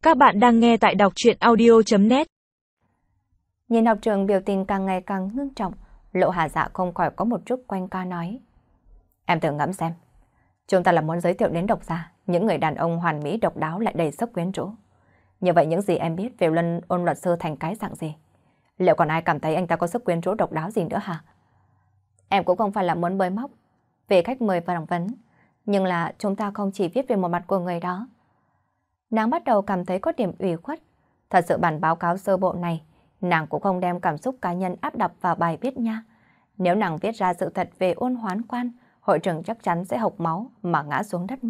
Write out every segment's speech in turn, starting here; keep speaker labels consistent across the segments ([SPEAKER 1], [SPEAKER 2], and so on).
[SPEAKER 1] Các bạn đang nghe tại đọc truyện audio.net.
[SPEAKER 2] Nhìn học trường biểu tình càng ngày càng ngưng trọng, Lộ Hà Dạ không khỏi có một chút quanh ca nói. Em thử ngẫm xem, chúng ta là muốn giới thiệu đến độc giả những người đàn ông hoàn mỹ độc đáo lại đầy sức quyến rũ. Như vậy những gì em biết về ôn luật sư thành cái dạng gì? Liệu còn ai cảm thấy anh ta có sức quyến rũ độc đáo gì nữa hả? Em cũng không phải là muốn bới móc về khách mời và phỏng vấn, nhưng là chúng ta không chỉ viết về một mặt của người đó. Nàng bắt đầu cảm thấy có điểm ủy khuất. Thật sự bản báo cáo sơ bộ này, nàng cũng không đem cảm xúc cá nhân áp đặt vào bài viết nha. Nếu nàng viết ra sự thật về Ôn Hoán Quan, hội trưởng chắc chắn sẽ hộc máu mà ngã xuống đất mất.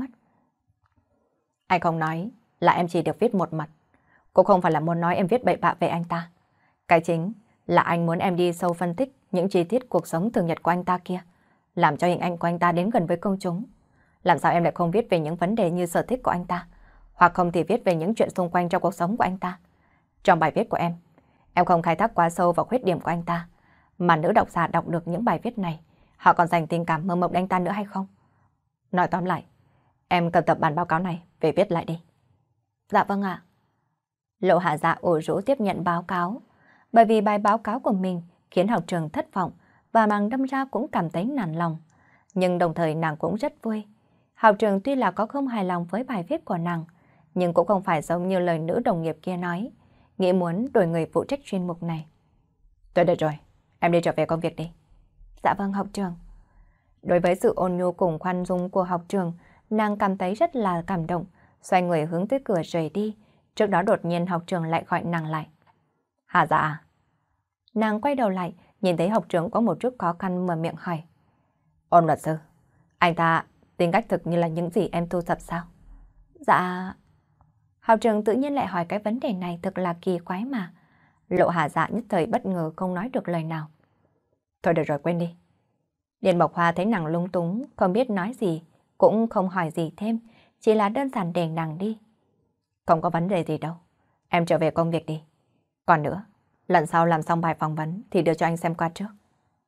[SPEAKER 2] Anh không nói là em chỉ được viết một mặt. Cũng không phải là muốn nói em viết bậy bạ về anh ta. Cái chính là anh muốn em đi sâu phân tích những chi tiết cuộc sống thường nhật của anh ta kia, làm cho hình ảnh của anh ta đến gần với công chúng. Làm sao em lại không viết về những vấn đề như sở thích của anh ta, hoặc không thì viết về những chuyện xung quanh trong cuộc sống của anh ta. Trong bài viết của em không khai thác quá sâu vào khuyết điểm của anh ta, mà nữ độc giả đọc được những bài viết này, họ còn dành tình cảm mơ mộng đến anh ta nữa hay không? Nói tóm lại, em cần tập bản báo cáo này về viết lại đi. Dạ vâng ạ. Lộ Hạ Dạ ủ rũ tiếp nhận báo cáo, bởi vì bài báo cáo của mình khiến học trường thất vọng và nàng đâm ra cũng cảm thấy nản lòng. Nhưng đồng thời nàng cũng rất vui. Học trường tuy là có không hài lòng với bài viết của nàng, nhưng cũng không phải giống như lời nữ đồng nghiệp kia nói, nghĩ muốn đổi người phụ trách chuyên mục này. Tôi được rồi, em đi trở về công việc đi. Dạ vâng học trường. Đối với sự ôn nhu cùng khoan dung của học trường, nàng cảm thấy rất là cảm động, xoay người hướng tới cửa rời đi. Trước đó đột nhiên học trường lại gọi nàng lại. Hà Dạ à? Nàng quay đầu lại, nhìn thấy học trưởng có một chút khó khăn mở miệng hỏi. Ôn luật sư, anh ta tính cách thực như là những gì em thu thập sao? Dạ... Học trưởng tự nhiên lại hỏi cái vấn đề này thật là kỳ quái mà. Lộ Hà Dạ nhất thời bất ngờ không nói được lời nào. Thôi được rồi, quên đi. Điền Mộc Hoa thấy nàng lung túng, không biết nói gì, cũng không hỏi gì thêm, chỉ là đơn giản để nàng đi. Không có vấn đề gì đâu, em trở về công việc đi. Còn nữa, lần sau làm xong bài phỏng vấn thì đưa cho anh xem qua trước.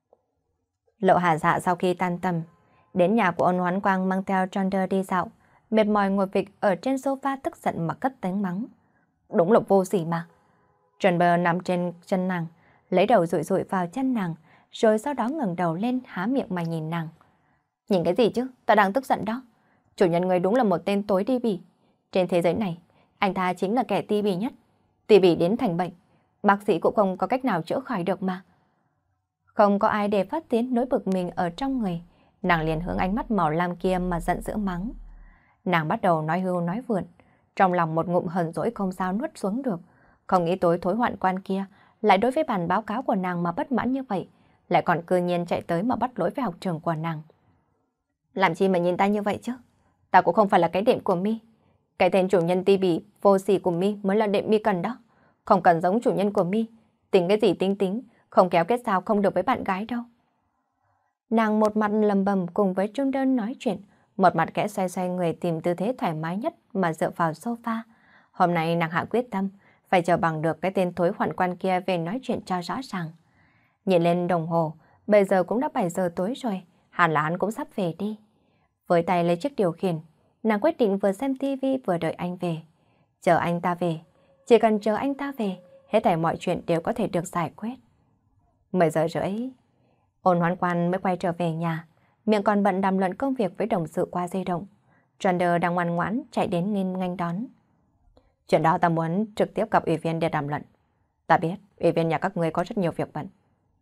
[SPEAKER 2] Lộ Hà Dạ sau khi tan tầm, đến nhà của Ôn Hoán Quang mang theo Tronder đi dạo, mệt mỏi ngồi phịch ở trên sofa tức giận mà cất tiếng mắng. Đúng là vô sỉ mà. Tronder nằm trên chân nàng, lấy đầu dụi dụi vào chân nàng, rồi sau đó ngẩng đầu lên há miệng mà nhìn nàng. Nhìn cái gì chứ, ta đang tức giận đó. Chủ nhân người đúng là một tên tối ti bỉ. Trên thế giới này, anh ta chính là kẻ ti bỉ nhất. Ti bỉ đến thành bệnh, bác sĩ cũng không có cách nào chữa khỏi được mà. Không có ai để phát tiến nỗi bực mình ở trong người, nàng liền hướng ánh mắt màu lam kia mà giận dữ mắng. Nàng bắt đầu nói hưu nói vượn, trong lòng một ngụm hờn dỗi không sao nuốt xuống được. Không nghĩ tối thối hoạn quan kia lại đối với bản báo cáo của nàng mà bất mãn như vậy, lại còn cư nhiên chạy tới mà bắt lỗi với học trường của nàng. Làm chi mà nhìn ta như vậy chứ? Ta cũng không phải là cái đệm của mi. Cái tên chủ nhân ti bỉ vô sỉ của mi mới là đệm mi cần đó. Không cần giống chủ nhân của mi. Tính cái gì tính, không kéo kết giao không được với bạn gái đâu. Nàng một mặt lầm bầm cùng với Trung Đơn nói chuyện, một mặt kẽ xoay xoay người tìm tư thế thoải mái nhất mà dựa vào sofa. Hôm nay nàng hạ quyết tâm, phải chờ bằng được cái tên thối hoạn quan kia về nói chuyện cho rõ ràng. Nhìn lên đồng hồ, bây giờ cũng đã 7 giờ tối rồi, hẳn là hắn cũng sắp về đi. Với tay lấy chiếc điều khiển, nàng quyết định vừa xem tivi vừa đợi anh về. Chờ anh ta về, chỉ cần chờ anh ta về, hết thảy mọi chuyện đều có thể được giải quyết. 10 giờ rưỡi, Ôn Hoán Quan mới quay trở về nhà, miệng còn bận đàm luận công việc với đồng sự qua di động. Tronder đang ngoan ngoãn chạy đến nghênh đón. Chuyện đó ta muốn trực tiếp gặp ủy viên để đàm luận. Ta biết, ủy viên nhà các ngươi có rất nhiều việc bận.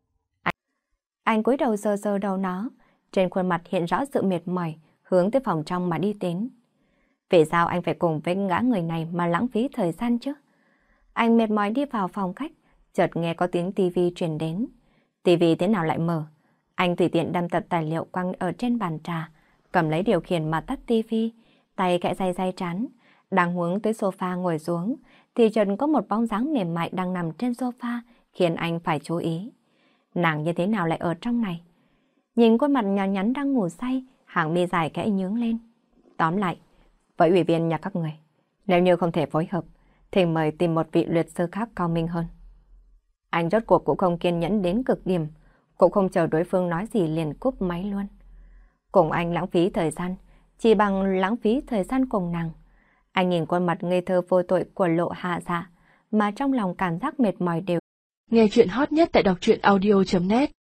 [SPEAKER 2] Anh cúi đầu sờ sờ đầu nó, trên khuôn mặt hiện rõ sự mệt mỏi, hướng tới phòng trong mà đi đến. Vì sao anh phải cùng với ngã người này mà lãng phí thời gian chứ? Anh mệt mỏi đi vào phòng khách, chợt nghe có tiếng tivi truyền đến. Tivi thế nào lại mở? Anh tùy tiện đâm tập tài liệu quăng ở trên bàn trà, cầm lấy điều khiển mà tắt tivi, tay kẽ day trán, đang hướng tới sofa ngồi xuống, thì chợt có một bóng dáng mềm mại đang nằm trên sofa, khiến anh phải chú ý. Nàng như thế nào lại ở trong này? Nhìn khuôn mặt nhỏ nhắn đang ngủ say, hàng mi dài kẽ nhướng lên. Tóm lại, với ủy viên nhà các người, nếu như không thể phối hợp, thì mời tìm một vị luật sư khác cao minh hơn. Anh rốt cuộc cũng không kiên nhẫn đến cực điểm, cũng không chờ đối phương nói gì liền cúp máy luôn. Cùng anh lãng phí thời gian, chỉ bằng lãng phí thời gian cùng nàng. Anh nhìn khuôn mặt ngây thơ vô tội của Lộ Hạ Dạ, mà trong lòng cảm giác mệt mỏi đều.
[SPEAKER 1] Nghe chuyện hot nhất tại đọc truyện audio.net